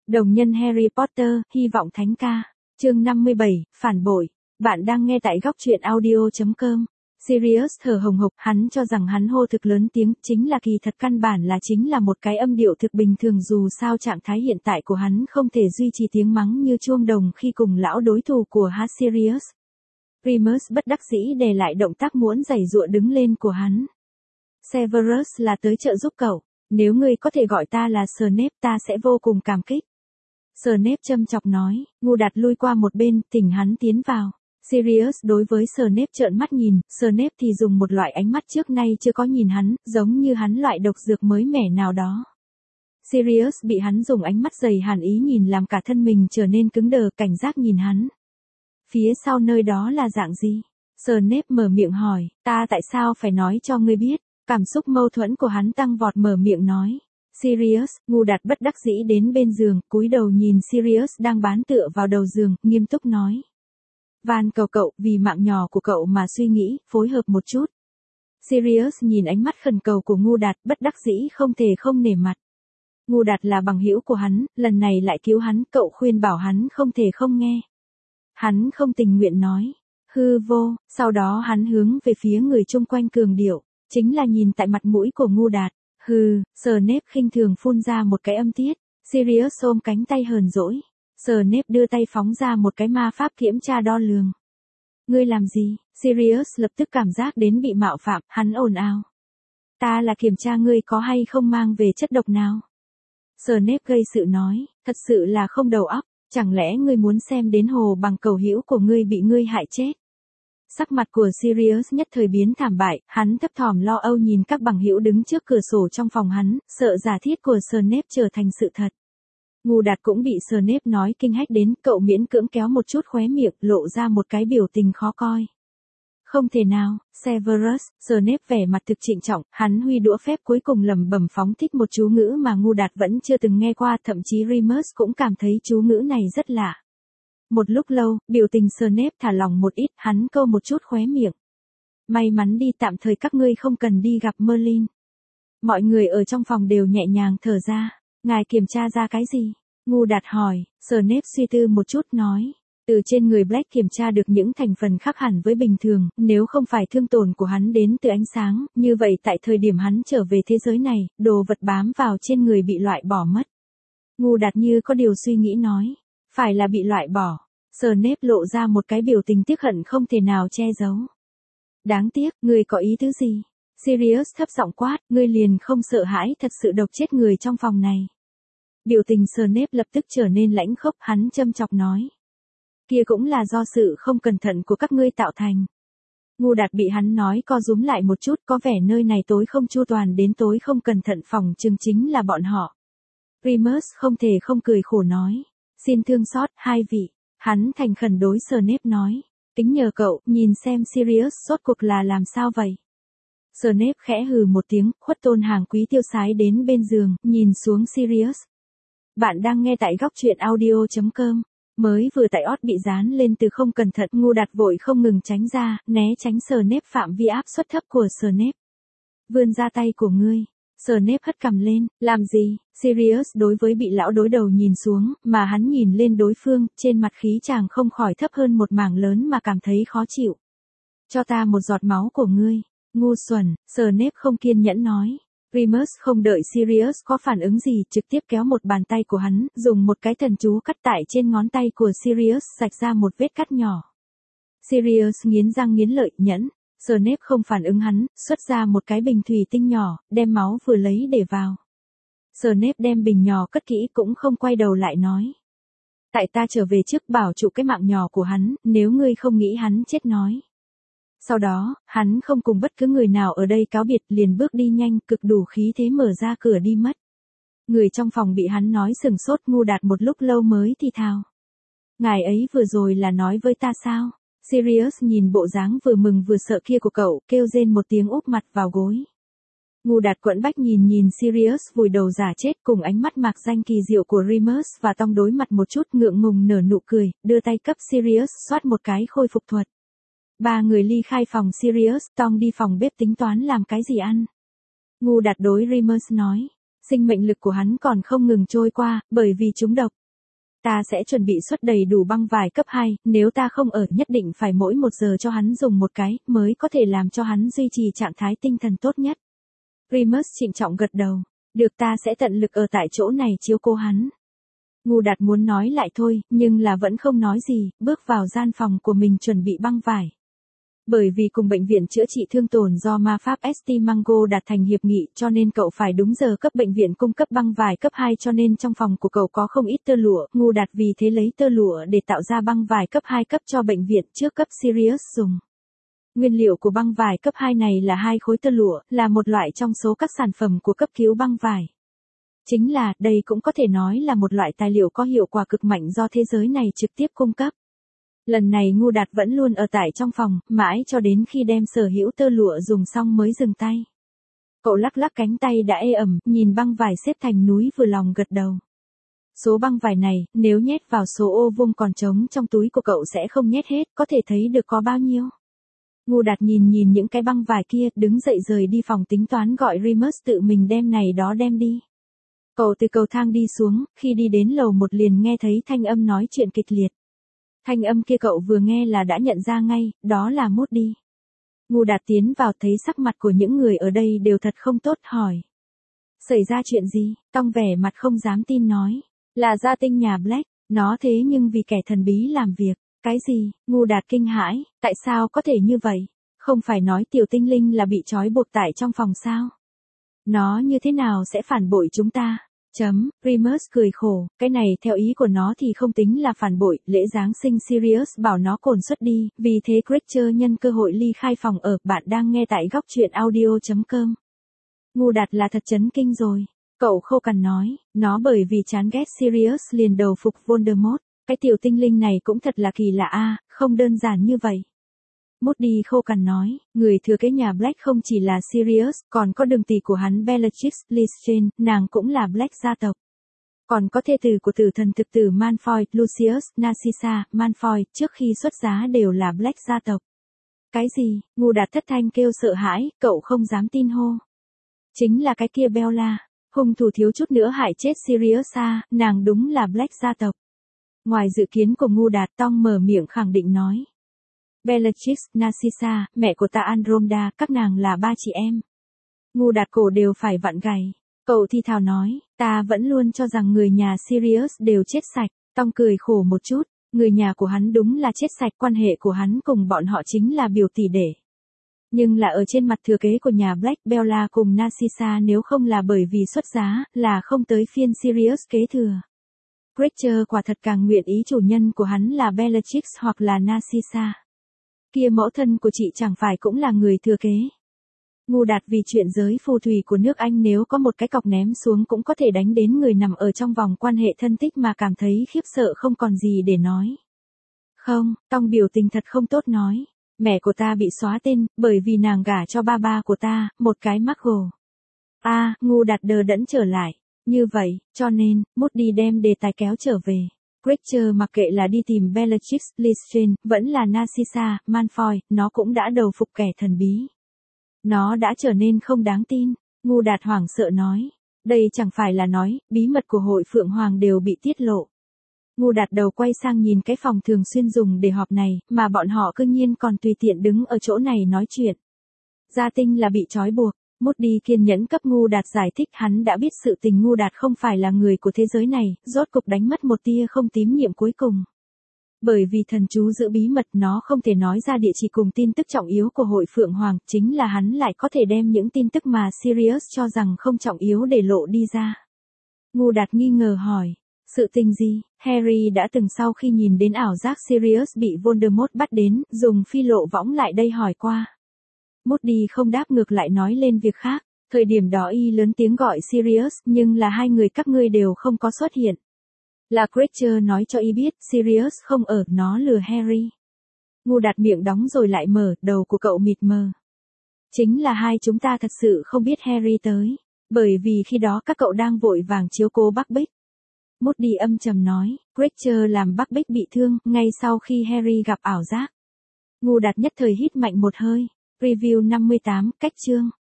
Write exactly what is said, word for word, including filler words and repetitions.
Đồng nhân Harry Potter, hy vọng thánh ca. Chương năm mươi bảy, phản bội. Bạn đang nghe tại góc truyện audio chấm com. Sirius thở hồng hộc, hắn cho rằng hắn hô thực lớn tiếng, chính là kỳ thật căn bản là chính là một cái âm điệu thực bình thường, dù sao trạng thái hiện tại của hắn không thể duy trì tiếng mắng như chuông đồng khi cùng lão đối thủ của hắn Sirius. Remus bất đắc dĩ đè lại động tác muốn giãy giụa đứng lên của hắn. Severus là tới trợ giúp cậu, nếu ngươi có thể gọi ta là Snape ta sẽ vô cùng cảm kích. Snape châm chọc nói, ngu đạt lui qua một bên, thỉnh hắn tiến vào. Sirius đối với Snape trợn mắt nhìn, Snape thì dùng một loại ánh mắt trước nay chưa có nhìn hắn, giống như hắn loại độc dược mới mẻ nào đó. Sirius bị hắn dùng ánh mắt dày hàn ý nhìn làm cả thân mình trở nên cứng đờ, cảnh giác nhìn hắn. Phía sau nơi đó là dạng gì? Snape mở miệng hỏi, ta tại sao phải nói cho ngươi biết? Cảm xúc mâu thuẫn của hắn tăng vọt, mở miệng nói. Sirius, ngu đạt bất đắc dĩ đến bên giường, cúi đầu nhìn Sirius đang bán tựa vào đầu giường, nghiêm túc nói. Van cầu cậu, vì mạng nhỏ của cậu mà suy nghĩ, phối hợp một chút. Sirius nhìn ánh mắt khẩn cầu của ngu đạt, bất đắc dĩ không thể không nể mặt. Ngu đạt là bằng hữu của hắn, lần này lại cứu hắn, cậu khuyên bảo hắn không thể không nghe. Hắn không tình nguyện nói. Hư vô, sau đó hắn hướng về phía người chung quanh cường điệu, chính là nhìn tại mặt mũi của ngu đạt. Hừ, Snape khinh thường phun ra một cái âm tiết. Sirius ôm cánh tay hờn dỗi. Snape đưa tay phóng ra một cái ma pháp kiểm tra đo lường. Ngươi làm gì? Sirius lập tức cảm giác đến bị mạo phạm, hắn ồn ào. Ta là kiểm tra ngươi có hay không mang về chất độc nào. Snape gây sự nói, thật sự là không đầu óc, chẳng lẽ ngươi muốn xem đến hồ bằng cầu hữu của ngươi bị ngươi hại chết? Sắc mặt của Sirius nhất thời biến thảm bại, hắn thấp thỏm lo âu nhìn các bằng hữu đứng trước cửa sổ trong phòng hắn, sợ giả thiết của Snape trở thành sự thật. Ngu đạt cũng bị Snape nói kinh hách đến, cậu miễn cưỡng kéo một chút khóe miệng, lộ ra một cái biểu tình khó coi. Không thể nào, Severus, Snape vẻ mặt thực trịnh trọng, hắn huy đũa phép cuối cùng lẩm bẩm phóng thích một chú ngữ mà ngu đạt vẫn chưa từng nghe qua, thậm chí Remus cũng cảm thấy chú ngữ này rất lạ. Một lúc lâu, biểu tình Snape thả lỏng một ít, hắn câu một chút khóe miệng. May mắn đi, tạm thời các ngươi không cần đi gặp Merlin. Mọi người ở trong phòng đều nhẹ nhàng thở ra. Ngài kiểm tra ra cái gì? Ngu đạt hỏi. Snape suy tư một chút nói. Từ trên người Black kiểm tra được những thành phần khác hẳn với bình thường, nếu không phải thương tổn của hắn đến từ ánh sáng, như vậy tại thời điểm hắn trở về thế giới này, đồ vật bám vào trên người bị loại bỏ mất. Ngu đạt như có điều suy nghĩ nói. Phải là bị loại bỏ. Snape lộ ra một cái biểu tình tiếc hận không thể nào che giấu. Đáng tiếc, ngươi có ý tứ gì? Sirius thấp giọng quát, ngươi liền không sợ hãi thật sự độc chết người trong phòng này. Biểu tình Snape lập tức trở nên lãnh khốc, hắn châm chọc nói. Kia cũng là do sự không cẩn thận của các ngươi tạo thành. Ngu đạt bị hắn nói co rúm lại một chút, có vẻ nơi này tối không chu toàn đến tối không cẩn thận, phòng chừng chính là bọn họ. Remus không thể không cười khổ nói. Xin thương xót, hai vị. Hắn thành khẩn đối Snape nói. Kính nhờ cậu, nhìn xem Sirius rốt cuộc là làm sao vậy. Snape khẽ hừ một tiếng, khuất tôn hàng quý tiêu sái đến bên giường, nhìn xuống Sirius. Bạn đang nghe tại góc truyện audio chấm com. Mới vừa tại ót bị dán lên từ không cẩn thận, ngu đạt vội không ngừng tránh ra, né tránh Snape phạm vi áp suất thấp của Snape. Vươn ra tay của ngươi. Snape hất cằm lên, làm gì? Sirius đối với bị lão đối đầu nhìn xuống, mà hắn nhìn lên đối phương, trên mặt khí chàng không khỏi thấp hơn một mảng lớn mà cảm thấy khó chịu. Cho ta một giọt máu của ngươi. Ngu xuẩn, Snape không kiên nhẫn nói. Remus không đợi Sirius có phản ứng gì, trực tiếp kéo một bàn tay của hắn, dùng một cái thần chú cắt tại trên ngón tay của Sirius, rạch ra một vết cắt nhỏ. Sirius nghiến răng nghiến lợi, nhẫn. Snape không phản ứng hắn, xuất ra một cái bình thủy tinh nhỏ, đem máu vừa lấy để vào. Snape đem bình nhỏ cất kỹ cũng không quay đầu lại nói. Tại ta trở về trước bảo trụ cái mạng nhỏ của hắn, nếu ngươi không nghĩ hắn chết nói. Sau đó, hắn không cùng bất cứ người nào ở đây cáo biệt, liền bước đi nhanh, cực đủ khí thế mở ra cửa đi mất. Người trong phòng bị hắn nói sừng sốt, ngu đạt một lúc lâu mới thì thào. Ngài ấy vừa rồi là nói với ta sao? Sirius nhìn bộ dáng vừa mừng vừa sợ kia của cậu, kêu rên một tiếng úp mặt vào gối. Ngu đạt quẫn bách nhìn nhìn Sirius vùi đầu giả chết cùng ánh mắt mạc danh kỳ diệu của Remus và Tom đối mặt một chút, ngượng ngùng nở nụ cười, đưa tay cấp Sirius xoát một cái khôi phục thuật. Ba người ly khai phòng Sirius, Tom đi phòng bếp tính toán làm cái gì ăn. Ngu đạt đối Remus nói, sinh mệnh lực của hắn còn không ngừng trôi qua, bởi vì trúng độc. Ta sẽ chuẩn bị xuất đầy đủ băng vải cấp hai, nếu ta không ở nhất định phải mỗi một giờ cho hắn dùng một cái, mới có thể làm cho hắn duy trì trạng thái tinh thần tốt nhất. Remus trịnh trọng gật đầu. Được, ta sẽ tận lực ở tại chỗ này chiếu cố hắn. Ngu Đạt muốn nói lại thôi, nhưng là vẫn không nói gì, bước vào gian phòng của mình chuẩn bị băng vải. Bởi vì cùng bệnh viện chữa trị thương tổn do ma pháp ét tê Mango đạt thành hiệp nghị cho nên cậu phải đúng giờ cấp bệnh viện cung cấp băng vải cấp hai cho nên trong phòng của cậu có không ít tơ lụa. Ngu Đạt vì thế lấy tơ lụa để tạo ra băng vải cấp hai cấp cho bệnh viện trước cấp Sirius dùng. Nguyên liệu của băng vải cấp hai này là hai khối tơ lụa, là một loại trong số các sản phẩm của cấp cứu băng vải. Chính là, đây cũng có thể nói là một loại tài liệu có hiệu quả cực mạnh do thế giới này trực tiếp cung cấp. Lần này Ngu Đạt vẫn luôn ở tại trong phòng, mãi cho đến khi đem sở hữu tơ lụa dùng xong mới dừng tay. Cậu lắc lắc cánh tay đã ê ẩm, nhìn băng vải xếp thành núi vừa lòng gật đầu. Số băng vải này, nếu nhét vào số ô vuông còn trống trong túi của cậu sẽ không nhét hết, có thể thấy được có bao nhiêu. Ngu Đạt nhìn nhìn những cái băng vải kia, đứng dậy rời đi phòng tính toán gọi Remus tự mình đem này đó đem đi. Cậu từ cầu thang đi xuống, khi đi đến lầu một liền nghe thấy thanh âm nói chuyện kịch liệt. Thanh âm kia cậu vừa nghe là đã nhận ra ngay, đó là Moody. Ngu Đạt tiến vào thấy sắc mặt của những người ở đây đều thật không tốt, hỏi. Xảy ra chuyện gì? Tong vẻ mặt không dám tin nói. Là gia tinh nhà Black, nó thế nhưng vì kẻ thần bí làm việc. Cái gì? Ngu Đạt kinh hãi, tại sao có thể như vậy? Không phải nói tiểu tinh linh là bị trói buộc tại trong phòng sao? Nó như thế nào sẽ phản bội chúng ta? Chấm, Remus cười khổ, cái này theo ý của nó thì không tính là phản bội, lễ Giáng sinh Sirius bảo nó cồn xuất đi, vì thế Creature nhân cơ hội ly khai phòng ở, bạn đang nghe tại góc truyện audio chấm com. Ngu Đạt là thật chấn kinh rồi, cậu khô cằn nói, nó bởi vì chán ghét Sirius liền đầu phục Voldemort, cái tiểu tinh linh này cũng thật là kỳ lạ a, không đơn giản như vậy. Moody khô cằn nói, người thừa kế nhà Black không chỉ là Sirius, còn có đường tỷ của hắn Bellatrix Lestrange, nàng cũng là Black gia tộc. Còn có thê tử của tử thần thực tử Malfoy, Lucius, Narcissa, Malfoy, trước khi xuất giá đều là Black gia tộc. Cái gì? Ngu Đạt thất thanh kêu sợ hãi, cậu không dám tin hô. Chính là cái kia Bella, hung thủ thiếu chút nữa hại chết Sirius a, nàng đúng là Black gia tộc. Ngoài dự kiến của Ngu Đạt, Tong mở miệng khẳng định nói. Bellatrix, Narcissa, mẹ của ta Andromeda, các nàng là ba chị em. Ngu Đạt cổ đều phải vặn gầy. Cậu thi thào nói, ta vẫn luôn cho rằng người nhà Sirius đều chết sạch. Tong cười khổ một chút, người nhà của hắn đúng là chết sạch, quan hệ của hắn cùng bọn họ chính là biểu tỷ đệ. Nhưng là ở trên mặt thừa kế của nhà Black, Bella cùng Narcissa nếu không là bởi vì xuất giá, là không tới phiên Sirius kế thừa. Creature quả thật càng nguyện ý chủ nhân của hắn là Bellatrix hoặc là Narcissa. Kia mẫu thân của chị chẳng phải cũng là người thừa kế. Ngu Đạt vì chuyện giới phù thủy của nước Anh nếu có một cái cọc ném xuống cũng có thể đánh đến người nằm ở trong vòng quan hệ thân thích mà cảm thấy khiếp sợ không còn gì để nói. Không, Tong biểu tình thật không tốt nói. Mẹ của ta bị xóa tên, bởi vì nàng gả cho ba ba của ta, một cái Muggle. A, à, Ngu Đạt đờ đẫn trở lại. Như vậy, cho nên, Moody đem đề tài kéo trở về. Creature mặc kệ là đi tìm Bellatrix Lestrange, vẫn là Narcissa, Malfoy, nó cũng đã đầu phục kẻ thần bí. Nó đã trở nên không đáng tin. Ngu Đạt hoảng sợ nói. Đây chẳng phải là nói, bí mật của hội Phượng Hoàng đều bị tiết lộ. Ngu Đạt đầu quay sang nhìn cái phòng thường xuyên dùng để họp này, mà bọn họ cư nhiên còn tùy tiện đứng ở chỗ này nói chuyện. Gia tinh là bị trói buộc. Moody kiên nhẫn cấp Ngu Đạt giải thích hắn đã biết sự tình Ngu Đạt không phải là người của thế giới này, rốt cục đánh mất một tia không tín nhiệm cuối cùng. Bởi vì thần chú giữ bí mật nó không thể nói ra địa chỉ cùng tin tức trọng yếu của hội Phượng Hoàng, chính là hắn lại có thể đem những tin tức mà Sirius cho rằng không trọng yếu để lộ đi ra. Ngu Đạt nghi ngờ hỏi, sự tình gì? Harry đã từng sau khi nhìn đến ảo giác Sirius bị Voldemort bắt đến, dùng phi lộ võng lại đây hỏi qua. Moody không đáp ngược lại nói lên việc khác, thời điểm đó y lớn tiếng gọi Sirius, nhưng là hai người các ngươi đều không có xuất hiện. Là Creature nói cho y biết, Sirius không ở, nó lừa Harry. Ngu Đạt miệng đóng rồi lại mở, đầu của cậu mịt mờ. Chính là hai chúng ta thật sự không biết Harry tới, bởi vì khi đó các cậu đang vội vàng chiếu cố Buckbeak. Moody âm trầm nói, Creature làm Buckbeak bị thương, ngay sau khi Harry gặp ảo giác. Ngu Đạt nhất thời hít mạnh một hơi. Review năm mươi tám, cách chương.